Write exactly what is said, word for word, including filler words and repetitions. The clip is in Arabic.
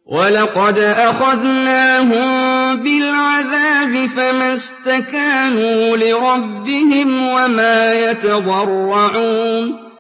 وَلَقَدْ أَخَذْنَاهُم بِالْعَذَابِ فَمَا اسْتَكَانُوا لِرَبِّهِمْ وَمَا يَتَضَرَّعُونَ